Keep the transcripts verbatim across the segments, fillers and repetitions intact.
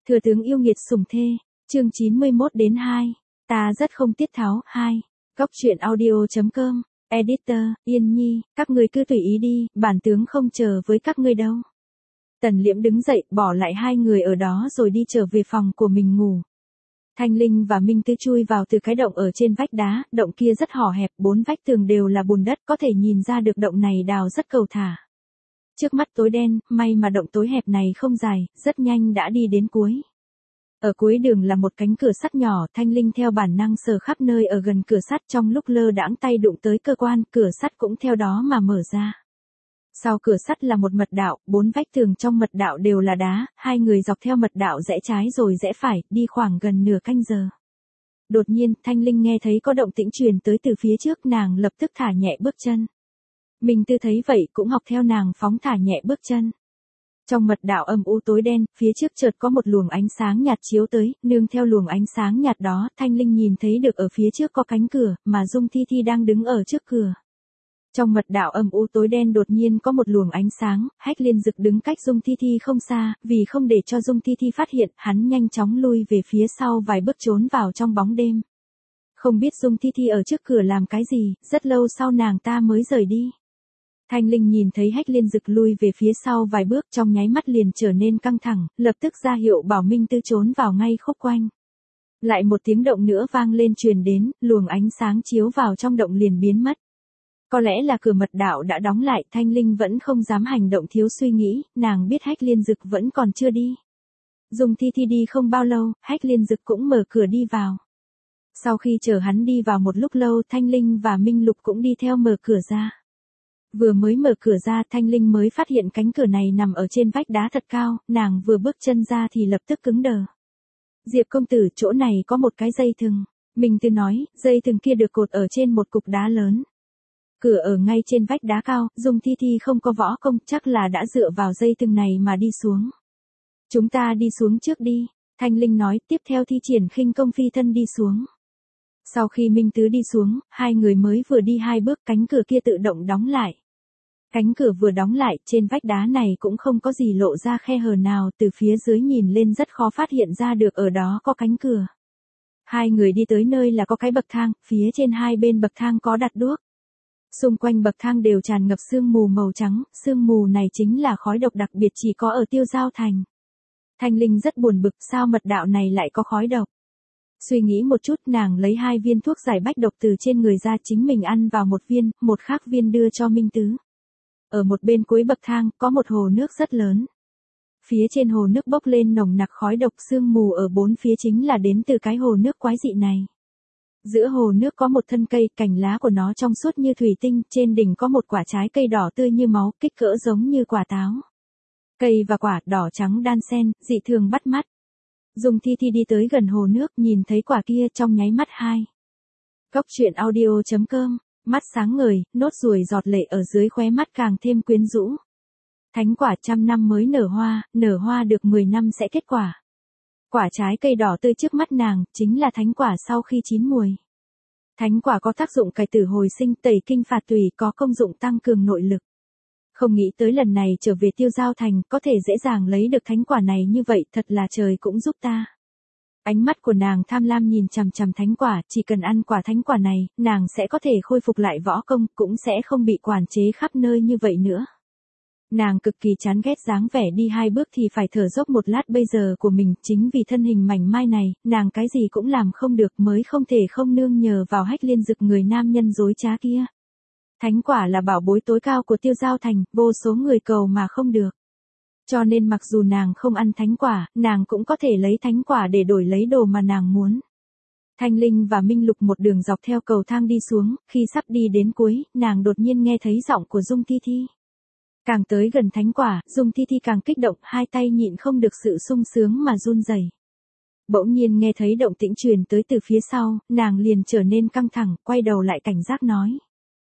Thừa tướng yêu nghiệt sủng thê, chương chín mươi mốt đến hai. Ta rất không tiết tháo, hai. Góc truyện audio.com, Editor, Yên Nhi, các người cứ tùy ý đi, bản tướng không chờ với các ngươi đâu. Tần Liễm đứng dậy, bỏ lại hai người ở đó rồi đi trở về phòng của mình ngủ. Thanh Linh và Minh Tư chui vào từ cái động ở trên vách đá, động kia rất hỏ hẹp, bốn vách tường đều là bùn đất, có thể nhìn ra được động này đào rất cầu thả. Trước mắt tối đen, may mà động tối hẹp này không dài, rất nhanh đã đi đến cuối. Ở cuối đường là một cánh cửa sắt nhỏ, Thanh Linh theo bản năng sờ khắp nơi ở gần cửa sắt, trong lúc lơ đãng tay đụng tới cơ quan, cửa sắt cũng theo đó mà mở ra. Sau cửa sắt là một mật đạo, bốn vách tường trong mật đạo đều là đá, hai người dọc theo mật đạo rẽ trái rồi rẽ phải, đi khoảng gần nửa canh giờ. Đột nhiên, Thanh Linh nghe thấy có động tĩnh truyền tới từ phía trước, nàng lập tức thả nhẹ bước chân. Minh Tư thấy vậy cũng học theo nàng phóng thả nhẹ bước chân. Trong mật đạo âm u tối đen, phía trước chợt có một luồng ánh sáng nhạt chiếu tới, nương theo luồng ánh sáng nhạt đó, Thanh Linh nhìn thấy được ở phía trước có cánh cửa, mà Dung Thi Thi đang đứng ở trước cửa. Trong mật đạo âm u tối đen đột nhiên có một luồng ánh sáng, Hách Liên Dực đứng cách Dung Thi Thi không xa, vì không để cho Dung Thi Thi phát hiện, hắn nhanh chóng lui về phía sau vài bước trốn vào trong bóng đêm. Không biết Dung Thi Thi ở trước cửa làm cái gì, rất lâu sau nàng ta mới rời đi. Thanh Linh nhìn thấy Hách Liên Dực lui về phía sau vài bước, trong nháy mắt liền trở nên căng thẳng, lập tức ra hiệu bảo Minh Tư trốn vào ngay khúc quanh. Lại một tiếng động nữa vang lên truyền đến, luồng ánh sáng chiếu vào trong động liền biến mất. Có lẽ là cửa mật đạo đã đóng lại, Thanh Linh vẫn không dám hành động thiếu suy nghĩ, nàng biết Hách Liên Dực vẫn còn chưa đi. Dung Thi Thi đi không bao lâu, Hách Liên Dực cũng mở cửa đi vào. Sau khi chờ hắn đi vào một lúc lâu, Thanh Linh và Minh Lục cũng đi theo mở cửa ra. Vừa mới mở cửa ra, Thanh Linh mới phát hiện cánh cửa này nằm ở trên vách đá thật cao, nàng vừa bước chân ra thì lập tức cứng đờ. Diệp công tử, chỗ này có một cái dây thừng. Minh Tư nói, dây thừng kia được cột ở trên một cục đá lớn. Cửa ở ngay trên vách đá cao, Dung Thi Thi không có võ công, chắc là đã dựa vào dây thừng này mà đi xuống. Chúng ta đi xuống trước đi, Thanh Linh nói, tiếp theo thi triển khinh công phi thân đi xuống. Sau khi Minh Tứ đi xuống, hai người mới vừa đi hai bước, cánh cửa kia tự động đóng lại. Cánh cửa vừa đóng lại, trên vách đá này cũng không có gì lộ ra khe hở nào, từ phía dưới nhìn lên rất khó phát hiện ra được ở đó có cánh cửa. Hai người đi tới nơi là có cái bậc thang, phía trên hai bên bậc thang có đặt đuốc. Xung quanh bậc thang đều tràn ngập sương mù màu trắng, sương mù này chính là khói độc đặc biệt chỉ có ở Tiêu Giao Thành. Thanh Linh rất buồn bực, sao mật đạo này lại có khói độc. Suy nghĩ một chút, nàng lấy hai viên thuốc giải bách độc từ trên người ra, chính mình ăn vào một viên, một khác viên đưa cho Minh Tứ. Ở một bên cuối bậc thang, có một hồ nước rất lớn. Phía trên hồ nước bốc lên nồng nặc khói độc, sương mù ở bốn phía chính là đến từ cái hồ nước quái dị này. Giữa hồ nước có một thân cây, cành lá của nó trong suốt như thủy tinh, trên đỉnh có một quả trái cây đỏ tươi như máu, kích cỡ giống như quả táo. Cây và quả đỏ trắng đan xen, dị thường bắt mắt. Dung Thi Thi đi tới gần hồ nước, nhìn thấy quả kia trong nháy mắt hai. Góc truyện audio.com, mắt sáng ngời, nốt ruồi giọt lệ ở dưới khóe mắt càng thêm quyến rũ. Thánh quả trăm năm mới nở hoa, nở hoa được mười năm sẽ kết quả. Quả trái cây đỏ tươi trước mắt nàng, chính là thánh quả sau khi chín mùi. Thánh quả có tác dụng cải tử hồi sinh, tẩy kinh phạt tùy, có công dụng tăng cường nội lực. Không nghĩ tới lần này trở về Tiêu Giao Thành, có thể dễ dàng lấy được thánh quả này như vậy, thật là trời cũng giúp ta. Ánh mắt của nàng tham lam nhìn chằm chằm thánh quả, chỉ cần ăn quả thánh quả này, nàng sẽ có thể khôi phục lại võ công, cũng sẽ không bị quản chế khắp nơi như vậy nữa. Nàng cực kỳ chán ghét dáng vẻ đi hai bước thì phải thở dốc một lát bây giờ của mình, chính vì thân hình mảnh mai này, nàng cái gì cũng làm không được mới không thể không nương nhờ vào Hách Liên Dực người nam nhân dối trá kia. Thánh quả là bảo bối tối cao của Tiêu Giao Thành, vô số người cầu mà không được. Cho nên mặc dù nàng không ăn thánh quả, nàng cũng có thể lấy thánh quả để đổi lấy đồ mà nàng muốn. Thanh Linh và Minh Lục một đường dọc theo cầu thang đi xuống, khi sắp đi đến cuối, nàng đột nhiên nghe thấy giọng của Dung Thi Thi. Càng tới gần thánh quả, Dung Thi Thi càng kích động, hai tay nhịn không được sự sung sướng mà run rẩy. Bỗng nhiên nghe thấy động tĩnh truyền tới từ phía sau, nàng liền trở nên căng thẳng, quay đầu lại cảnh giác nói.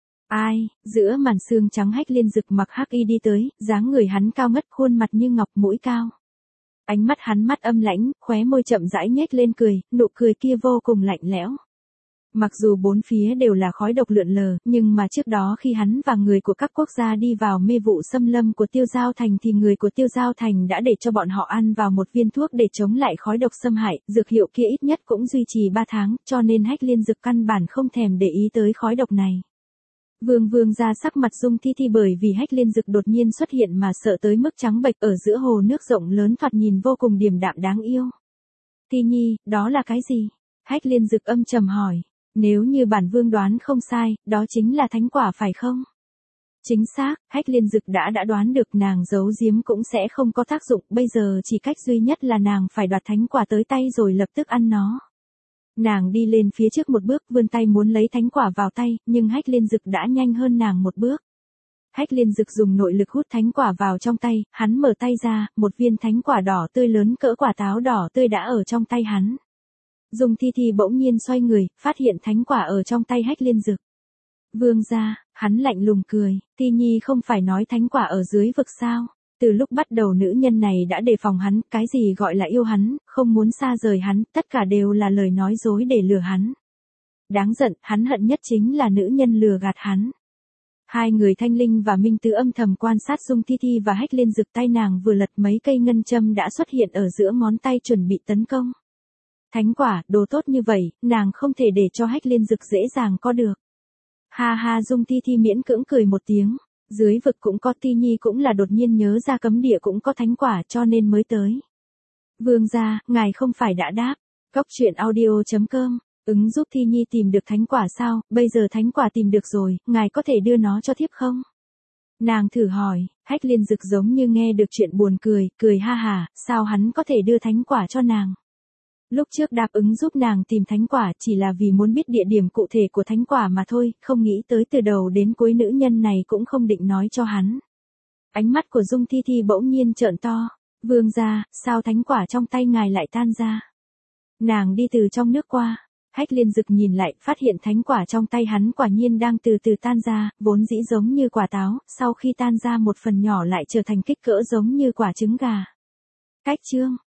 Ai, giữa màn sương trắng Hách Liên Dực mặc hắc y đi tới, dáng người hắn cao ngất, khuôn mặt như ngọc, mũi cao. Ánh mắt hắn mắt âm lãnh, khóe môi chậm rãi nhếch lên cười, nụ cười kia vô cùng lạnh lẽo. Mặc dù bốn phía đều là khói độc lượn lờ, nhưng mà trước đó khi hắn và người của các quốc gia đi vào mê vụ xâm lâm của Tiêu Giao Thành thì người của Tiêu Giao Thành đã để cho bọn họ ăn vào một viên thuốc để chống lại khói độc xâm hại, dược hiệu kia ít nhất cũng duy trì ba tháng, cho nên Hách Liên Dực căn bản không thèm để ý tới khói độc này. Vương Vương ra sắc mặt Dung Thi Thi bởi vì Hách Liên Dực đột nhiên xuất hiện mà sợ tới mức trắng bệch, ở giữa hồ nước rộng lớn thoạt nhìn vô cùng điềm đạm đáng yêu. Thi Nhi, đó là cái gì? Hách Liên Dực âm trầm hỏi. Nếu như bản vương đoán không sai, đó chính là thánh quả phải không? Chính xác, Hách Liên Dực đã đã đoán được, nàng giấu giếm cũng sẽ không có tác dụng, bây giờ chỉ cách duy nhất là nàng phải đoạt thánh quả tới tay rồi lập tức ăn nó. Nàng đi lên phía trước một bước, vươn tay muốn lấy thánh quả vào tay, nhưng Hách Liên Dực đã nhanh hơn nàng một bước. Hách Liên Dực dùng nội lực hút thánh quả vào trong tay, hắn mở tay ra, một viên thánh quả đỏ tươi lớn cỡ quả táo đỏ tươi đã ở trong tay hắn. Dung Thi Thi bỗng nhiên xoay người, phát hiện thánh quả ở trong tay Hách Liên Dực. Vương gia, hắn lạnh lùng cười, Thi Nhi không phải nói thánh quả ở dưới vực sao? Từ lúc bắt đầu nữ nhân này đã đề phòng hắn, cái gì gọi là yêu hắn, không muốn xa rời hắn, tất cả đều là lời nói dối để lừa hắn. Đáng giận, hắn hận nhất chính là nữ nhân lừa gạt hắn. Hai người Thanh Linh và Minh Tứ âm thầm quan sát Dung Thi Thi và Hách Liên Dực, tay nàng vừa lật mấy cây ngân châm đã xuất hiện ở giữa ngón tay chuẩn bị tấn công. Thánh quả, đồ tốt như vậy, nàng không thể để cho Hách Liên Dực dễ dàng có được. Ha ha, Dung Thi Thi miễn cưỡng cười một tiếng, dưới vực cũng có, Ti Nhi cũng là đột nhiên nhớ ra cấm địa cũng có thánh quả cho nên mới tới. Vương gia, ngài không phải đã đáp, Cóc truyện audio chấm com, ứng giúp Thi Nhi tìm được thánh quả sao, bây giờ thánh quả tìm được rồi, ngài có thể đưa nó cho thiếp không? Nàng thử hỏi, Hách Liên Dực giống như nghe được chuyện buồn cười, cười ha hả, sao hắn có thể đưa thánh quả cho nàng? Lúc trước đáp ứng giúp nàng tìm thánh quả chỉ là vì muốn biết địa điểm cụ thể của thánh quả mà thôi, không nghĩ tới từ đầu đến cuối nữ nhân này cũng không định nói cho hắn. Ánh mắt của Dung Thi Thi bỗng nhiên trợn to, vương gia, sao thánh quả trong tay ngài lại tan ra? Nàng đi từ trong nước qua, Hách Liên Dực nhìn lại, phát hiện thánh quả trong tay hắn quả nhiên đang từ từ tan ra, vốn dĩ giống như quả táo, sau khi tan ra một phần nhỏ lại trở thành kích cỡ giống như quả trứng gà. Cách chương